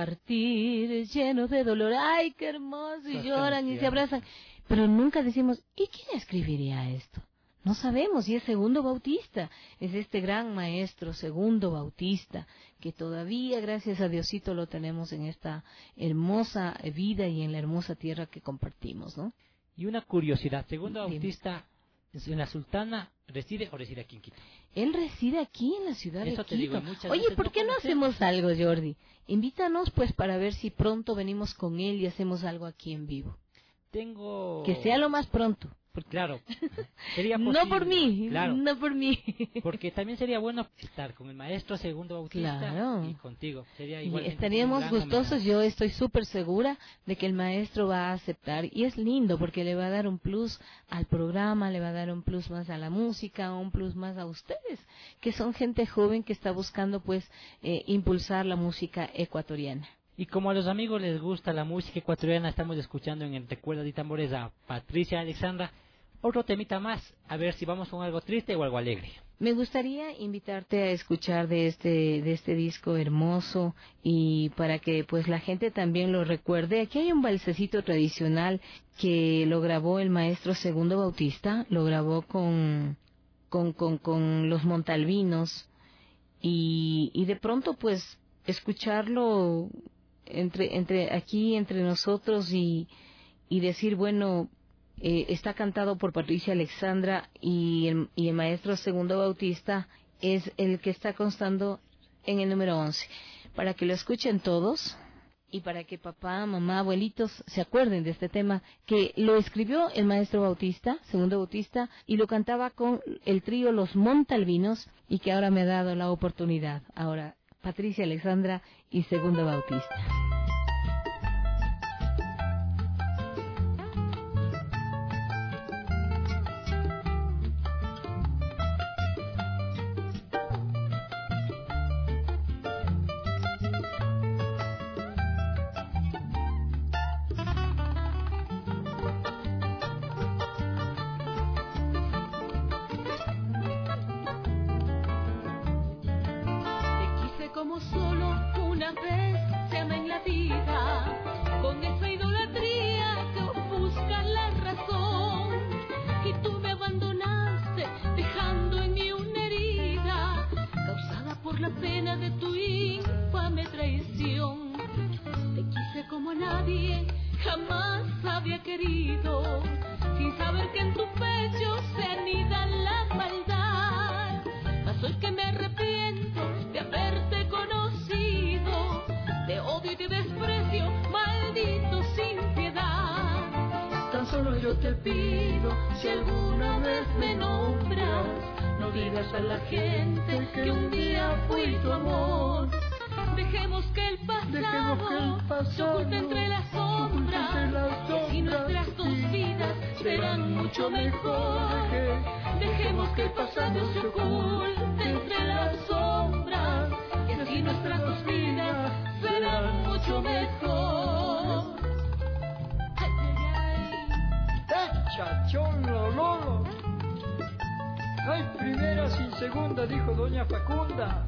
Speaker 5: partir lleno de dolor, ay, qué hermoso, y lloran y se abrazan, pero nunca decimos, ¿y quién escribiría esto? No sabemos, y es Segundo Bautista, es este gran maestro Segundo Bautista, que todavía, gracias a Diosito, lo tenemos en esta hermosa vida y en la hermosa tierra que compartimos, ¿no?
Speaker 4: Y una curiosidad, Segundo
Speaker 5: Dime.
Speaker 4: Bautista, ¿en la Sultana reside o reside aquí en Quito?
Speaker 5: Él reside aquí en la ciudad
Speaker 4: Eso
Speaker 5: de
Speaker 4: te
Speaker 5: Quito.
Speaker 4: digo, muchas
Speaker 5: Oye,
Speaker 4: veces
Speaker 5: ¿por
Speaker 4: no
Speaker 5: qué no
Speaker 4: conocemos.
Speaker 5: hacemos algo, Jordi? Invítanos, pues, para ver si pronto venimos con él y hacemos algo aquí en vivo.
Speaker 4: Tengo...
Speaker 5: Que sea lo más pronto.
Speaker 4: Por- claro, sería
Speaker 5: No
Speaker 4: posible,
Speaker 5: por mí,
Speaker 4: claro,
Speaker 5: no por mí.
Speaker 4: porque también sería bueno estar con el maestro Segundo Bautista
Speaker 5: Claro.
Speaker 4: y contigo, sería
Speaker 5: Y
Speaker 4: igual.
Speaker 5: estaríamos gustosos, yo estoy súper segura de que el maestro va a aceptar, y es lindo porque le va a dar un plus al programa, le va a dar un plus más a la música, un plus más a ustedes, que son gente joven que está buscando pues eh, impulsar la música ecuatoriana.
Speaker 4: Y como a los amigos les gusta la música ecuatoriana, estamos escuchando en el Recuerda de Tambores a Patricia Alexandra, otro temita más, a ver si vamos con algo triste o algo alegre.
Speaker 5: Me gustaría invitarte a escuchar de este de este disco hermoso, y para que pues la gente también lo recuerde. Aquí hay un balsecito tradicional que lo grabó el maestro Segundo Bautista, lo grabó con con con, con los Montalvinos, y, y de pronto pues escucharlo entre entre aquí entre nosotros y y decir, bueno, Eh, está cantado por Patricia Alexandra, y el, y el maestro Segundo Bautista es el que está constando en el número once. Para que lo escuchen todos y para que papá, mamá, abuelitos se acuerden de este tema, que lo escribió el maestro Bautista, Segundo Bautista, y lo cantaba con el trío Los Montalvinos, y que ahora me ha dado la oportunidad. Ahora, Patricia Alexandra y Segundo Bautista.
Speaker 6: Como solo una vez se ama en la vida, con esa idolatría que ofusca la razón. Y tú me abandonaste, dejando en mí una herida, causada por la pena de tu infame traición. Te quise como nadie jamás había querido, sin saber que en tu pecho se anida la maldad. Mas hoy que me arrepiento de haberte conocido, de odio y de desprecio, maldito sin piedad.
Speaker 8: Tan solo yo te pido, si alguna vez me nombras, no digas a la gente que un día fui tu amor.
Speaker 6: Dejemos que el pasado,
Speaker 8: Dejemos que el pasado
Speaker 6: se oculte entre las sombras,
Speaker 8: entre las
Speaker 6: y así nuestras dos vidas serán mucho mejor. Dejemos que el pasado se oculte entre las sombras, y así nuestras dos vidas serán mucho mejor. Ay, ay, ay.
Speaker 8: ¡Echa, cholo, lolo! No hay primera sin segunda, dijo doña Facunda.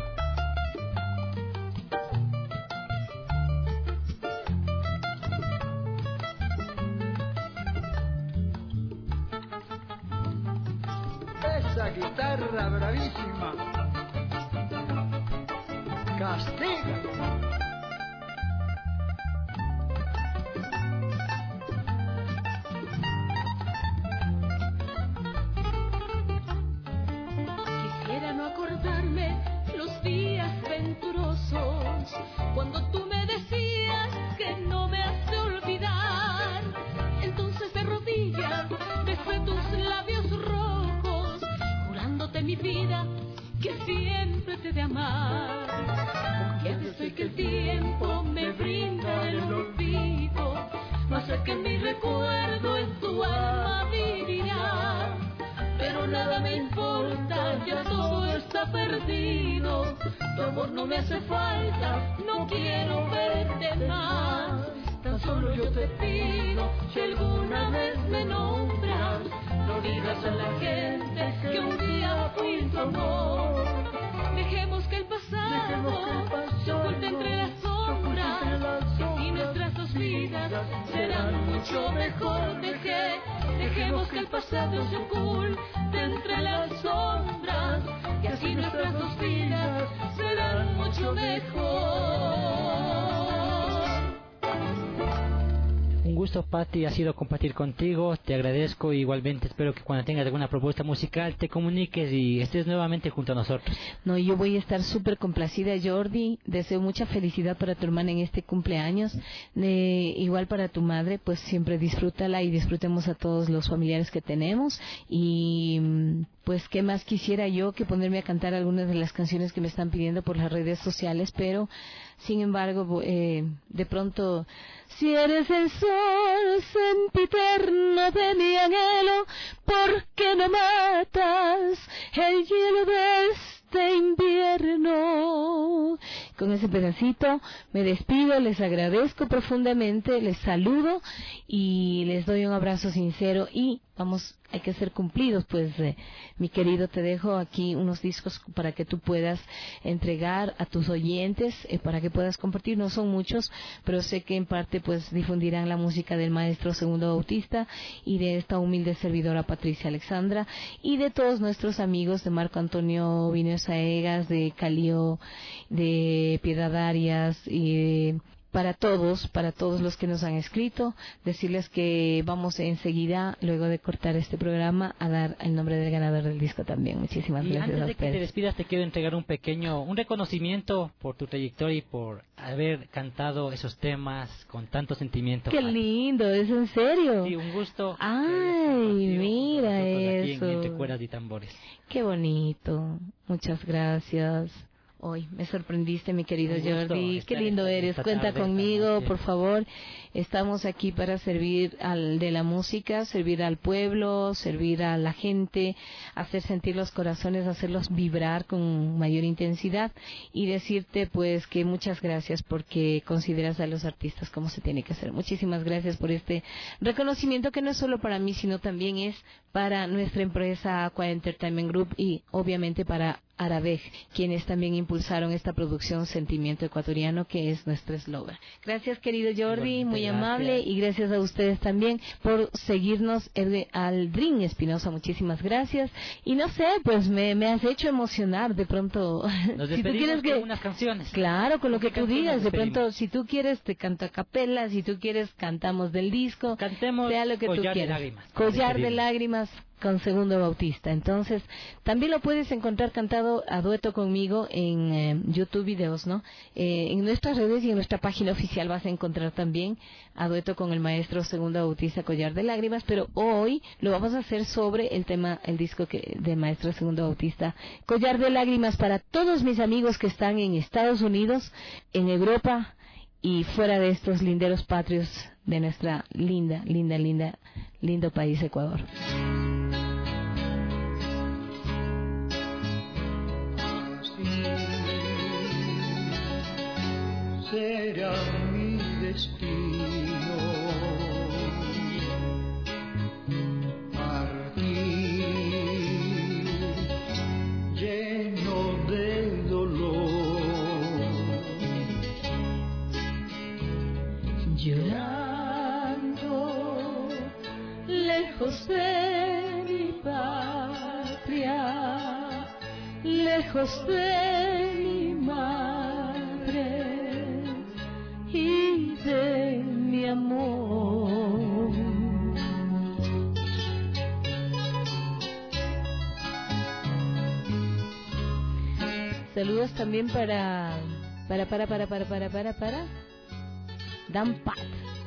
Speaker 8: Esa guitarra bravísima castiga.
Speaker 6: Quisiera no acordarme los días venturosos, cuando tú me decías que no me has de olvidar. Entonces de rodillas besé tu perdido. Tu amor no me hace falta, no quiero verte más. Tan solo yo te pido, si alguna vez me nombras, no digas a la gente que un día fui tu amor. Dejemos que el pasado se oculte entre las sombras, y nuestras dos vidas serán mucho mejor. Dejé, dejemos que el pasado se oculte entre las sombras, y así nuestras dos vidas serán mucho mejor.
Speaker 4: Un gusto, Patti, ha sido compartir contigo, te agradezco, igualmente espero que cuando tengas alguna propuesta musical te comuniques y estés nuevamente junto a nosotros.
Speaker 5: No, yo voy a estar súper complacida, Jordi, deseo mucha felicidad para tu hermana en este cumpleaños, eh, igual para tu madre, pues siempre disfrútala y disfrutemos a todos los familiares que tenemos, y pues qué más quisiera yo que ponerme a cantar algunas de las canciones que me están pidiendo por las redes sociales, pero sin embargo, eh, de pronto, si eres el sol sempiterno de mi anhelo, ¿por qué no matas el hielo de este invierno? Con ese pedacito me despido, les agradezco profundamente, les saludo y les doy un abrazo sincero y vamos, hay que ser cumplidos, pues eh, mi querido, te dejo aquí unos discos para que tú puedas entregar a tus oyentes, eh, para que puedas compartir, no son muchos, pero sé que en parte pues difundirán la música del maestro Segundo Bautista y de esta humilde servidora Patricia Alexandra y de todos nuestros amigos de Marco Antonio Vineo Saegas, de Calío, de Piedad Arias y de para todos, para todos los que nos han escrito, decirles que vamos enseguida, luego de cortar este programa, a dar el nombre del ganador del disco también. Muchísimas
Speaker 4: y
Speaker 5: gracias
Speaker 4: antes
Speaker 5: a
Speaker 4: de
Speaker 5: ustedes.
Speaker 4: que te despidas, te quiero entregar un pequeño, un reconocimiento por tu trayectoria y por haber cantado esos temas con tanto sentimiento.
Speaker 5: ¡Qué lindo! ¿Es en serio?
Speaker 4: Sí, un gusto.
Speaker 5: ¡Ay, mira eso!
Speaker 4: Aquí en Entre Cuerdas y Tambores.
Speaker 5: ¡Qué bonito! Muchas gracias. Hoy me sorprendiste, mi querido Jordi. Qué lindo eres. Cuenta conmigo, por favor. Estamos aquí para servir al de la música, servir al pueblo, servir a la gente, hacer sentir los corazones, hacerlos vibrar con mayor intensidad y decirte pues que muchas gracias porque consideras a los artistas como se tiene que hacer. Muchísimas gracias por este reconocimiento que no es solo para mí, sino también es para nuestra empresa Aqua Entertainment Group y obviamente para Arabej, quienes también impulsaron esta producción Sentimiento Ecuatoriano, que es nuestro eslogan. Gracias, querido Jordi, muy gracias. Amable, y gracias a ustedes también por seguirnos. Aldrin Espinosa, muchísimas gracias. Y no sé, pues me, me has hecho emocionar de pronto.
Speaker 4: Nos
Speaker 5: si tú quieres que,
Speaker 4: con unas canciones.
Speaker 5: Claro, con lo que tú digas. De pronto, si tú quieres, te canto a capela, si tú quieres, cantamos del disco.
Speaker 4: Cantemos
Speaker 5: sea lo que
Speaker 4: Collar
Speaker 5: tú quieras.
Speaker 4: de Lágrimas.
Speaker 5: Collar de Lágrimas con Segundo Bautista. Entonces, también lo puedes encontrar cantado a dueto conmigo en eh, YouTube Videos, ¿no? Eh, en nuestras redes y en nuestra página oficial vas a encontrar también a dueto con el maestro Segundo Bautista, Collar de Lágrimas, pero hoy lo vamos a hacer sobre el tema, el disco que de maestro Segundo Bautista, Collar de Lágrimas, para todos mis amigos que están en Estados Unidos, en Europa y fuera de estos linderos patrios de nuestra linda, linda, linda, lindo país Ecuador.
Speaker 8: Será mi destino partir lleno de dolor, llorando lejos de mi patria, lejos de mi madre y de mi amor.
Speaker 5: Saludos también para para para para para para para para Dan Pat.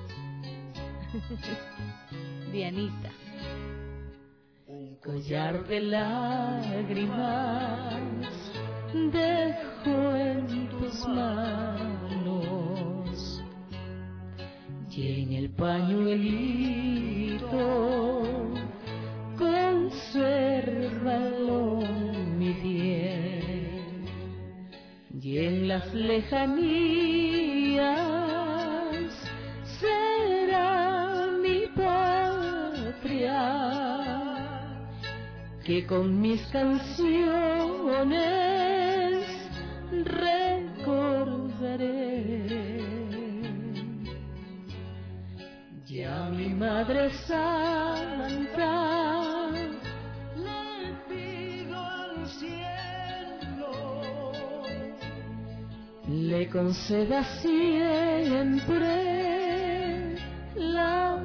Speaker 5: Dianita. Un collar de lágrimas dejo en tus manos y en el pañuelito consérvalo, mi bien.
Speaker 8: y en las lejanías será mi patria, que con mis canciones recordaré. Ya mi Madre Santa le pido al cielo le conceda siempre la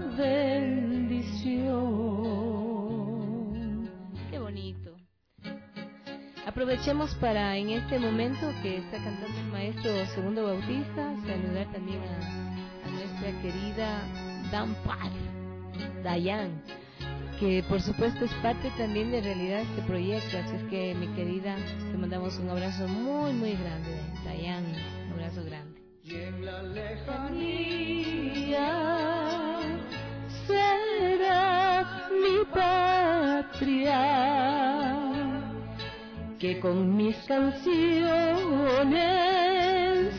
Speaker 8: bendición.
Speaker 5: Qué bonito. Aprovechemos para en este momento que está cantando el maestro Segundo Bautista, saludar también a, a nuestra querida Dan Paz, Dayan, que por supuesto es parte también de realidad de este proyecto. Así es que, mi querida, te mandamos un abrazo muy, muy grande, Dayan, un abrazo grande.
Speaker 8: Y en la lejanía será mi patria, que con mis canciones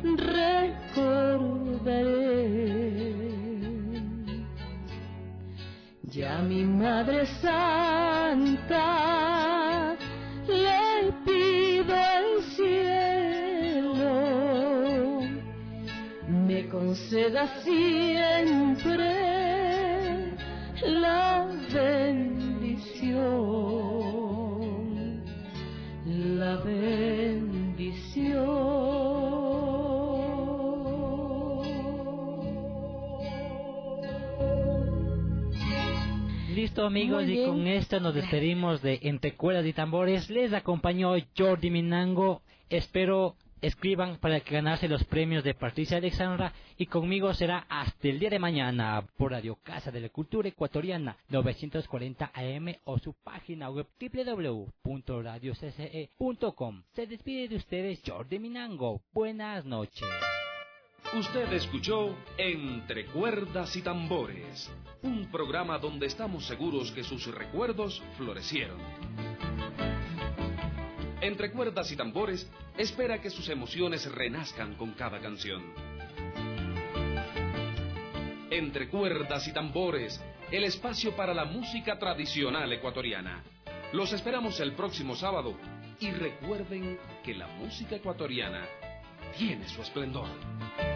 Speaker 8: recordaré. Ya mi Madre Santa le pido al cielo me conceda siempre la bendición, la bendición.
Speaker 4: Listo, amigos, y con esto nos despedimos de Entre Cuerdas y Tambores. Les acompañó Jordi Minango. Espero escriban para que ganarse los premios de Patricia Alexandra, y conmigo será hasta el día de mañana por Radio Casa de la Cultura Ecuatoriana novecientos cuarenta A M o su página web doble u doble u doble u punto radio c c e punto com. Se despide de ustedes Jordi Minango. Buenas noches.
Speaker 3: Usted escuchó Entre Cuerdas y Tambores, un programa donde estamos seguros que sus recuerdos florecieron. Entre Cuerdas y Tambores espera que sus emociones renazcan con cada canción. Entre Cuerdas y Tambores, el espacio para la música tradicional ecuatoriana. Los esperamos el próximo sábado y recuerden que la música ecuatoriana tiene su esplendor.